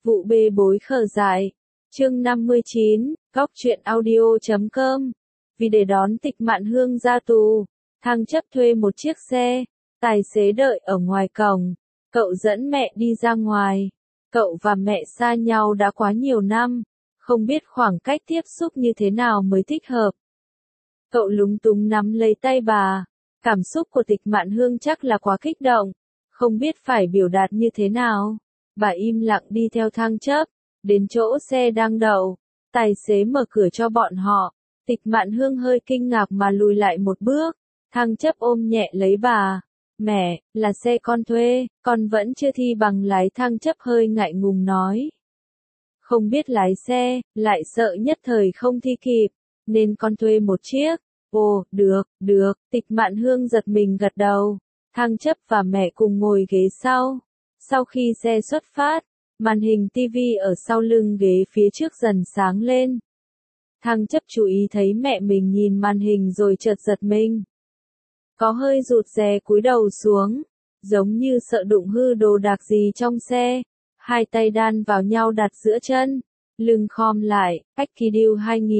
Vụ bê bối khờ dại. Chương 59, Góc truyện audio.com. Vì để đón Tịch Mạn Hương ra tù, Thăng chấp thuê một chiếc xe, tài xế đợi ở ngoài cổng. Cậu dẫn mẹ đi ra ngoài. Cậu và mẹ xa nhau đã quá nhiều năm, không biết khoảng cách tiếp xúc như thế nào mới thích hợp. Cậu lúng túng nắm lấy tay bà. Cảm xúc của Tịch Mạn Hương chắc là quá kích động, không biết phải biểu đạt như thế nào. Bà im lặng đi theo Thăng chấp, đến chỗ xe đang đậu. Tài xế mở cửa cho bọn họ. Tịch Mạn Hương hơi kinh ngạc mà lùi lại một bước. Thăng chấp ôm nhẹ lấy bà. Mẹ, là xe con thuê, con vẫn chưa thi bằng lái. Thăng chấp hơi ngại ngùng nói. Không biết lái xe, lại sợ nhất thời không thi kịp, nên con thuê một chiếc. Ồ, được, Tịch Mạn Hương giật mình gật đầu. Thăng chấp và mẹ cùng ngồi ghế sau. Sau khi xe xuất phát, màn hình TV ở sau lưng ghế phía trước dần sáng lên. Thăng chấp chú ý thấy mẹ mình nhìn màn hình rồi chợt giật mình. Có hơi rụt rè cúi đầu xuống, giống như sợ đụng hư đồ đạc gì trong xe. Hai tay đan vào nhau đặt giữa chân, lưng khom lại. Akidiu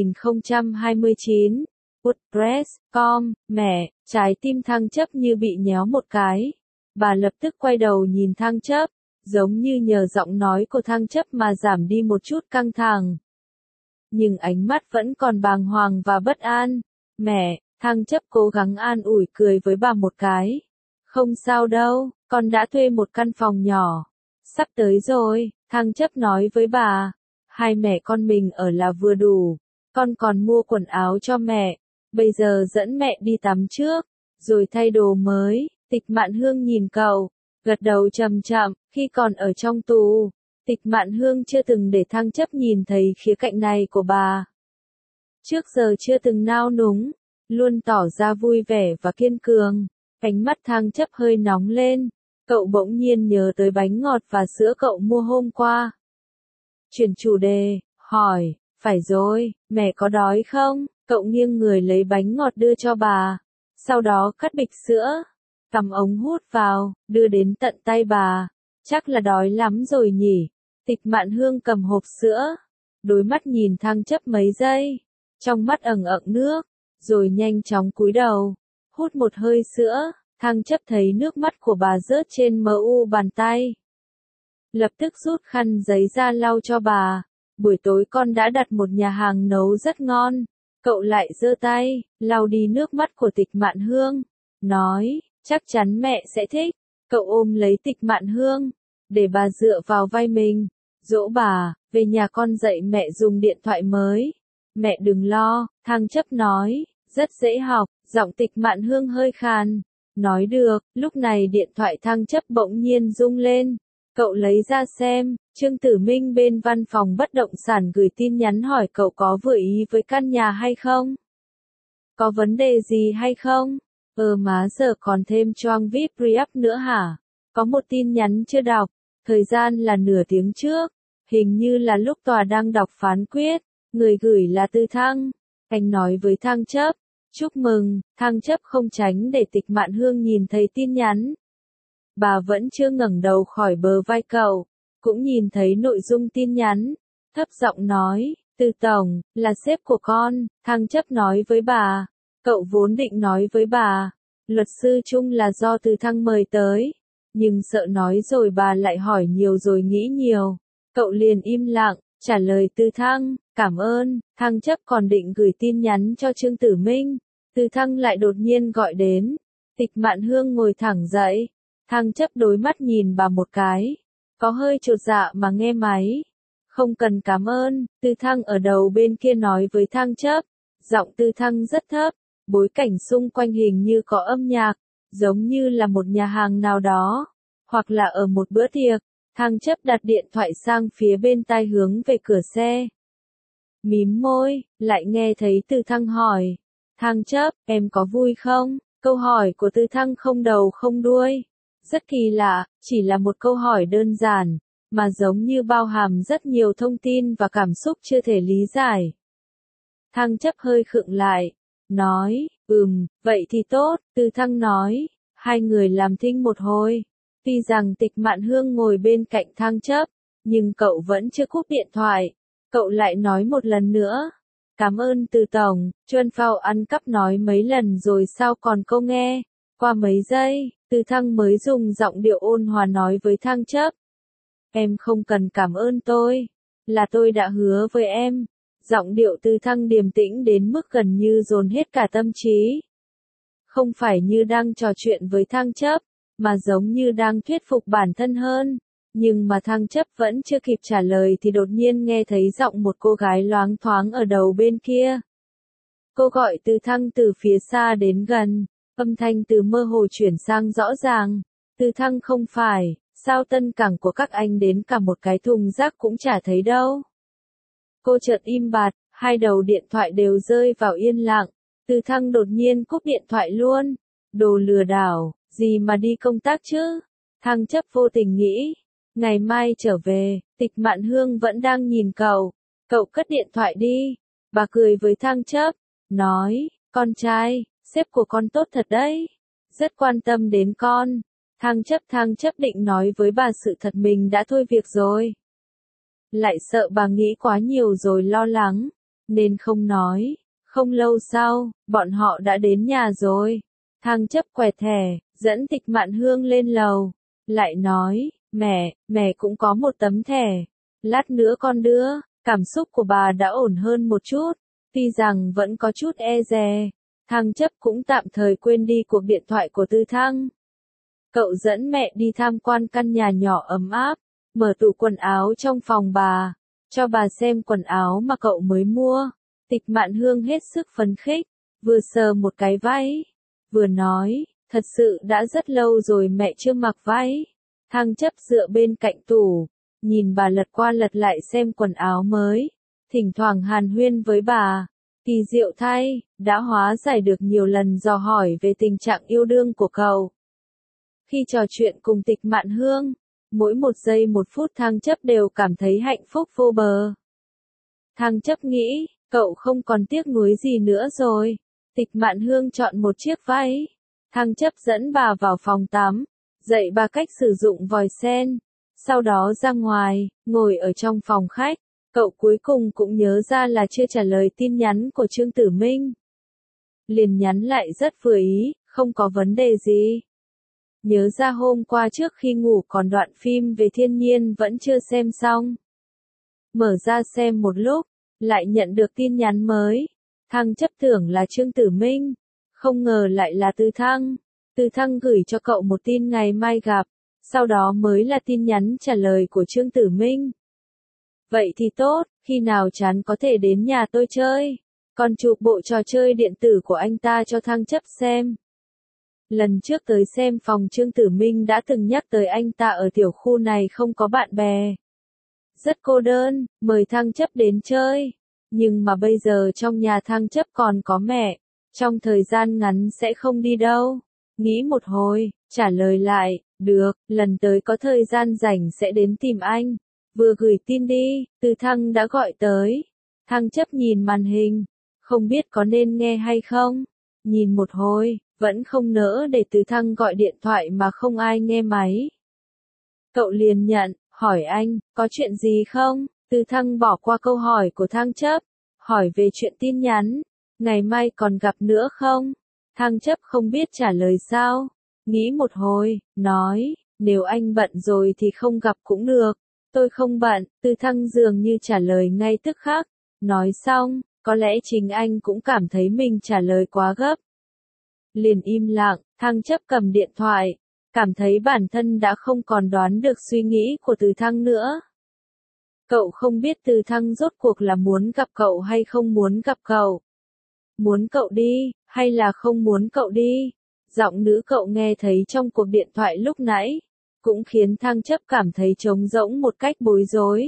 2029, WordPress.com. Mẹ, trái tim Thăng chấp như bị nhéo một cái. Bà lập tức quay đầu nhìn Thăng chấp, giống như nhờ giọng nói của Thăng chấp mà giảm đi một chút căng thẳng. Nhưng ánh mắt vẫn còn bàng hoàng và bất an. Mẹ, Thăng chấp cố gắng an ủi cười với bà một cái. Không sao đâu, con đã thuê một căn phòng nhỏ. Sắp tới rồi, Thăng chấp nói với bà. Hai mẹ con mình ở là vừa đủ. Con còn mua quần áo cho mẹ. Bây giờ dẫn mẹ đi tắm trước, rồi thay đồ mới. Tịch Mạn Hương nhìn cậu, gật đầu chậm chậm. Khi còn ở trong tù, Tịch Mạn Hương chưa từng để Thăng chấp nhìn thấy khía cạnh này của bà. Trước giờ chưa từng nao núng, luôn tỏ ra vui vẻ và kiên cường. Ánh mắt Thăng chấp hơi nóng lên. Cậu bỗng nhiên nhớ tới bánh ngọt và sữa cậu mua hôm qua. Chuyển chủ đề, hỏi, phải rồi, mẹ có đói không? Cậu nghiêng người lấy bánh ngọt đưa cho bà. Sau đó cắt bịch sữa, cắm ống hút vào, đưa đến tận tay bà. Chắc là đói lắm rồi nhỉ? Tịch Mạn Hương cầm hộp sữa, đôi mắt nhìn Thăng chấp mấy giây, trong mắt ẩn ẩn nước, rồi nhanh chóng cúi đầu, hút một hơi sữa. Thăng chấp thấy nước mắt của bà rớt trên mu bàn tay. Lập tức rút khăn giấy ra lau cho bà. Buổi tối con đã đặt một nhà hàng nấu rất ngon. Cậu lại giơ tay, lau đi nước mắt của Tịch Mạn Hương. Nói, chắc chắn mẹ sẽ thích. Cậu ôm lấy Tịch Mạn Hương, để bà dựa vào vai mình. Dỗ bà, về nhà con dạy mẹ dùng điện thoại mới. Mẹ đừng lo, Thăng chấp nói, rất dễ học. Giọng Tịch Mạn Hương hơi khàn. Nói được, lúc này điện thoại Thăng chấp bỗng nhiên rung lên. Cậu lấy ra xem, Trương Tử Minh bên văn phòng bất động sản gửi tin nhắn hỏi cậu có vừa ý với căn nhà hay không? Có vấn đề gì hay không? Má giờ còn thêm choang VIP re-up nữa hả? Có một tin nhắn chưa đọc, thời gian là nửa tiếng trước, hình như là lúc tòa đang đọc phán quyết, người gửi là Tư Thăng. Anh nói với Thăng chấp, chúc mừng. Thăng chấp không tránh để Tịch Mạn Hương nhìn thấy tin nhắn. Bà vẫn chưa ngẩng đầu khỏi bờ vai cậu, cũng nhìn thấy nội dung tin nhắn, thấp giọng nói, Từ tổng, là sếp của con. Thăng chấp nói với bà, cậu vốn định nói với bà, luật sư chung là do Từ Thăng mời tới, nhưng sợ nói rồi bà lại hỏi nhiều rồi nghĩ nhiều, cậu liền im lặng, trả lời Từ Thăng, cảm ơn. Thăng chấp còn định gửi tin nhắn cho Trương Tử Minh, Từ Thăng lại đột nhiên gọi đến. Tịch Mạn Hương ngồi thẳng dậy. Thăng chấp đối mắt nhìn bà một cái, có hơi chột dạ mà nghe máy. Không cần cảm ơn. Tư Thăng ở đầu bên kia nói với Thăng chấp. Giọng Tư Thăng rất thấp, bối cảnh xung quanh hình như có âm nhạc, giống như là một nhà hàng nào đó, hoặc là ở một bữa tiệc. Thăng chấp đặt điện thoại sang phía bên tai hướng về cửa xe. Mím môi, lại nghe thấy Tư Thăng hỏi. Thăng chấp, em có vui không? Câu hỏi của Tư Thăng không đầu không đuôi. Rất kỳ lạ, chỉ là một câu hỏi đơn giản, mà giống như bao hàm rất nhiều thông tin và cảm xúc chưa thể lý giải. Thăng chấp hơi khựng lại, nói, vậy thì tốt. Tư Thăng nói, hai người làm thinh một hồi. Tuy rằng Tịch Mạn Hương ngồi bên cạnh Thăng chấp, Nhưng cậu vẫn chưa cúp điện thoại. Cậu lại nói một lần nữa. Cảm ơn Từ Tổng, Chuân Phao ăn cắp nói mấy lần rồi sao còn cô nghe. Qua mấy giây, Từ Thăng mới dùng giọng điệu ôn hòa nói với Thăng Chấp. Em không cần cảm ơn tôi. Là tôi đã hứa với em. Giọng điệu Từ Thăng điềm tĩnh đến mức gần như dồn hết cả tâm trí. Không phải như đang trò chuyện với Thăng Chấp, mà giống như đang thuyết phục bản thân hơn. Nhưng mà Thăng Chấp vẫn chưa kịp trả lời thì đột nhiên nghe thấy giọng một cô gái loáng thoáng ở đầu bên kia. Cô gọi Từ Thăng từ phía xa đến gần, âm thanh từ mơ hồ chuyển sang rõ ràng. Từ Thăng không phải, sao tân cảng của các anh đến cả một cái thùng rác cũng chả thấy đâu. Cô chợt im bặt, hai đầu điện thoại đều rơi vào yên lặng. Từ Thăng đột nhiên cúp điện thoại luôn. Đồ lừa đảo, gì mà đi công tác chứ? Thăng Chấp vô tình nghĩ. Ngày mai trở về, Tịch Mạn Hương vẫn đang nhìn cậu. Cậu cất điện thoại đi. Bà cười với Thăng Chấp, nói, con trai, sếp của con tốt thật đấy. Rất quan tâm đến con. Thăng Chấp định nói với bà sự thật mình đã thôi việc rồi. Lại sợ bà nghĩ quá nhiều rồi lo lắng, nên không nói. Không lâu sau, bọn họ đã đến nhà rồi. Thăng Chấp quẹt thẻ, dẫn Tịch Mạn Hương lên lầu. Lại nói, mẹ cũng có một tấm thẻ. Lát nữa con đưa. Cảm xúc của bà đã ổn hơn một chút. Tuy rằng vẫn có chút e dè. Thăng Chấp cũng tạm thời quên đi cuộc điện thoại của Từ Thăng. Cậu dẫn mẹ đi tham quan căn nhà nhỏ ấm áp. Mở tủ quần áo trong phòng bà. Cho bà xem quần áo mà cậu mới mua. Tịch Mạn Hương hết sức phấn khích. Vừa sờ một cái váy. Vừa nói, thật sự đã rất lâu rồi mẹ chưa mặc váy. Thăng Chấp dựa bên cạnh tủ. Nhìn bà lật qua lật lại xem quần áo mới. Thỉnh thoảng hàn huyên với bà. Kỳ diệu thay, đã hóa giải được nhiều lần dò hỏi về tình trạng yêu đương của cậu. Khi trò chuyện cùng Tịch Mạn Hương, mỗi một giây một phút Thăng Chấp đều cảm thấy hạnh phúc vô bờ. Thăng Chấp nghĩ, cậu không còn tiếc nuối gì nữa rồi. Tịch Mạn Hương chọn một chiếc váy. Thăng Chấp dẫn bà vào phòng tắm, dạy bà cách sử dụng vòi sen. Sau đó ra ngoài, ngồi ở trong phòng khách. Cậu cuối cùng cũng nhớ ra là chưa trả lời tin nhắn của Trương Tử Minh. Liền nhắn lại rất vừa ý, không có vấn đề gì. Nhớ ra hôm qua trước khi ngủ còn đoạn phim về thiên nhiên vẫn chưa xem xong. Mở ra xem một lúc, lại nhận được tin nhắn mới. Thăng Chấp tưởng là Trương Tử Minh, không ngờ lại là Từ Thăng. Từ Thăng gửi cho cậu một tin ngày mai gặp, sau đó mới là tin nhắn trả lời của Trương Tử Minh. Vậy thì tốt, khi nào chán có thể đến nhà tôi chơi. Còn chụp bộ trò chơi điện tử của anh ta cho Thăng Chấp xem. Lần trước tới xem phòng Trương Tử Minh đã từng nhắc tới anh ta ở tiểu khu này không có bạn bè. Rất cô đơn, mời Thăng Chấp đến chơi. Nhưng mà bây giờ trong nhà Thăng Chấp còn có mẹ. Trong thời gian ngắn sẽ không đi đâu. Nghĩ một hồi, trả lời lại, được, lần tới có thời gian rảnh sẽ đến tìm anh. Vừa gửi tin đi, Từ Thăng đã gọi tới. Thăng Chấp nhìn màn hình, không biết có nên nghe hay không. Nhìn một hồi, vẫn không nỡ để Từ Thăng gọi điện thoại mà không ai nghe máy. Cậu liền nhận, hỏi anh, có chuyện gì không? Từ Thăng bỏ qua câu hỏi của Thăng Chấp, hỏi về chuyện tin nhắn. Ngày mai còn gặp nữa không? Thăng Chấp không biết trả lời sao. Nghĩ một hồi, nói, nếu anh bận rồi thì không gặp cũng được. Tôi không bận. Từ Thăng dường như trả lời ngay tức khắc. Nói xong, có lẽ chính anh cũng cảm thấy mình trả lời quá gấp. Liền im lặng, Thăng Chấp cầm điện thoại. Cảm thấy bản thân đã không còn đoán được suy nghĩ của Từ Thăng nữa. Cậu không biết Từ Thăng rốt cuộc là muốn gặp cậu hay không muốn gặp cậu. Muốn cậu đi, hay là không muốn cậu đi. Giọng nữ cậu nghe thấy trong cuộc điện thoại lúc nãy, cũng khiến Thăng Chấp cảm thấy trống rỗng một cách bối rối.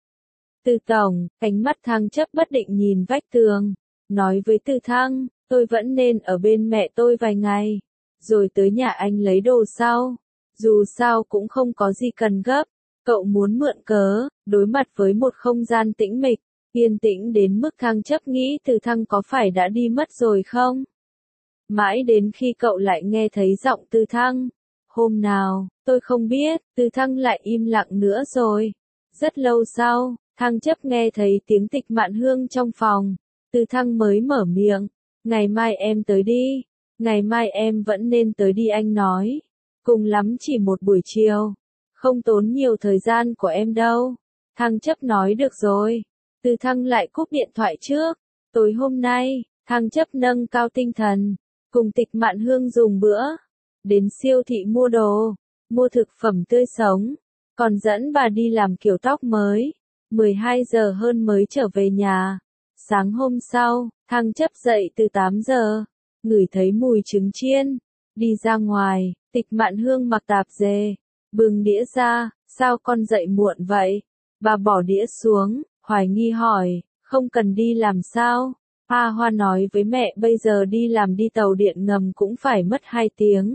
Từ Tổng, ánh mắt Thăng Chấp bất định nhìn vách tường, nói với Từ Thăng, tôi vẫn nên ở bên mẹ tôi vài ngày, rồi tới nhà anh lấy đồ sau. Dù sao cũng không có gì cần gấp, cậu muốn mượn cớ, đối mặt với một không gian tĩnh mịch, yên tĩnh đến mức Thăng Chấp nghĩ Từ Thăng có phải đã đi mất rồi không? Mãi đến khi cậu lại nghe thấy giọng Từ Thăng. Hôm nào, tôi không biết, Từ Thăng lại im lặng nữa rồi. Rất lâu sau, Thăng Chấp nghe thấy tiếng Tịch Mạn Hương trong phòng. Từ Thăng mới mở miệng. Ngày mai em tới đi. Ngày mai em vẫn nên tới đi anh nói. Cùng lắm chỉ một buổi chiều. Không tốn nhiều thời gian của em đâu. Thăng Chấp nói được rồi. Từ Thăng lại cúp điện thoại trước. Tối hôm nay, Thăng Chấp nâng cao tinh thần. Cùng Tịch Mạn Hương dùng bữa. Đến siêu thị mua đồ. Mua thực phẩm tươi sống. Còn dẫn bà đi làm kiểu tóc mới. 12 giờ hơn mới trở về nhà. Sáng hôm sau, Thăng Chấp dậy từ 8 giờ. Ngửi thấy mùi trứng chiên. Đi ra ngoài, Tịch Mạn Hương mặc tạp dề. Bưng đĩa ra, sao con dậy muộn vậy? Bà bỏ đĩa xuống, hoài nghi hỏi, không cần đi làm sao? Hoa Hoa nói với mẹ bây giờ đi làm đi tàu điện ngầm cũng phải mất 2 tiếng.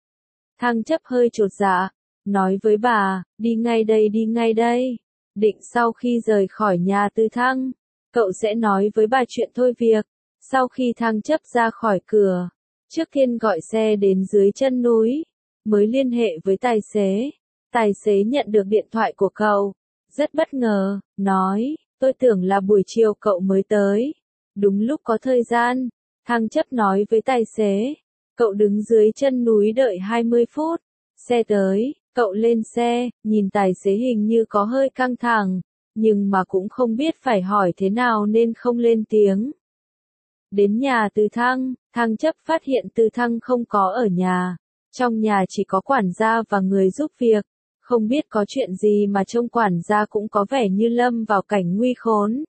Thăng Chấp hơi chột dạ, nói với bà, đi ngay đây. Định sau khi rời khỏi nhà Từ Thăng, cậu sẽ nói với bà chuyện thôi việc. Sau khi Thăng Chấp ra khỏi cửa, trước tiên gọi xe đến dưới chân núi, mới liên hệ với tài xế. Tài xế nhận được điện thoại của cậu, rất bất ngờ, nói, tôi tưởng là buổi chiều cậu mới tới. Đúng lúc có thời gian, Thăng Chấp nói với tài xế, cậu đứng dưới chân núi đợi 20 phút, xe tới, cậu lên xe, nhìn tài xế hình như có hơi căng thẳng, nhưng mà cũng không biết phải hỏi thế nào nên không lên tiếng. Đến nhà Từ Thăng, Thăng Chấp phát hiện Từ Thăng không có ở nhà, trong nhà chỉ có quản gia và người giúp việc, không biết có chuyện gì mà trông quản gia cũng có vẻ như lâm vào cảnh nguy khốn.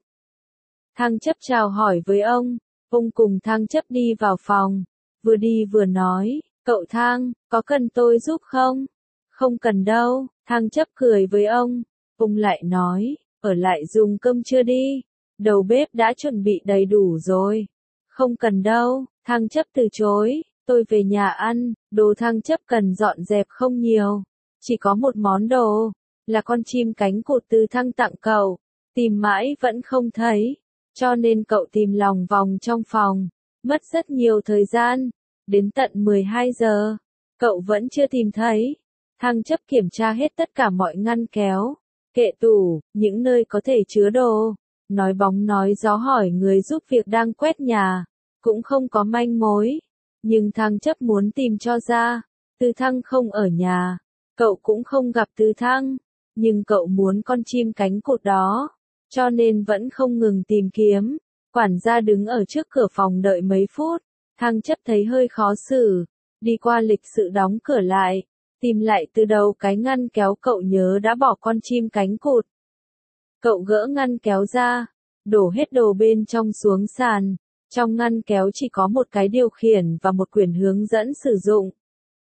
Thăng Chấp chào hỏi với ông cùng Thăng Chấp đi vào phòng, vừa đi vừa nói, cậu Thăng, có cần tôi giúp không? Không cần đâu, Thăng Chấp cười với ông lại nói, ở lại dùng cơm trưa đi, đầu bếp đã chuẩn bị đầy đủ rồi. Không cần đâu, Thăng Chấp từ chối, tôi về nhà ăn, đồ Thăng Chấp cần dọn dẹp không nhiều, chỉ có một món đồ, là con chim cánh cụt Từ Thăng tặng cậu, tìm mãi vẫn không thấy, cho nên cậu tìm lòng vòng trong phòng, mất rất nhiều thời gian, đến tận 12 giờ, cậu vẫn chưa tìm thấy. Thăng Chấp kiểm tra hết tất cả mọi ngăn kéo, kệ tủ, những nơi có thể chứa đồ, nói bóng nói gió hỏi người giúp việc đang quét nhà, cũng không có manh mối, nhưng Thăng Chấp muốn tìm cho ra, Từ Thăng không ở nhà, cậu cũng không gặp Từ Thăng, nhưng cậu muốn con chim cánh cụt đó, cho nên vẫn không ngừng tìm kiếm. Quản gia đứng ở trước cửa phòng đợi mấy phút, Thăng Chấp thấy hơi khó xử, đi qua lịch sự đóng cửa lại, tìm lại từ đầu cái ngăn kéo cậu nhớ đã bỏ con chim cánh cụt. Cậu gỡ ngăn kéo ra, đổ hết đồ bên trong xuống sàn, trong ngăn kéo chỉ có một cái điều khiển và một quyển hướng dẫn sử dụng.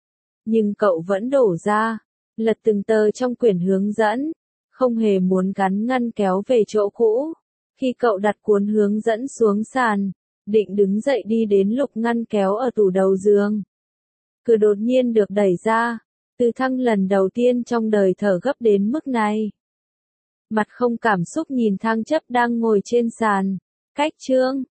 Nhưng cậu vẫn đổ ra, lật từng tờ trong quyển hướng dẫn, không hề muốn gắn ngăn kéo về chỗ cũ. Khi cậu đặt cuốn hướng dẫn xuống sàn, định đứng dậy đi đến lục ngăn kéo ở tủ đầu giường. Cửa đột nhiên được đẩy ra, Từ Thăng lần đầu tiên trong đời thở gấp đến mức này. Mặt không cảm xúc nhìn Thăng Chấp đang ngồi trên sàn, cách chương.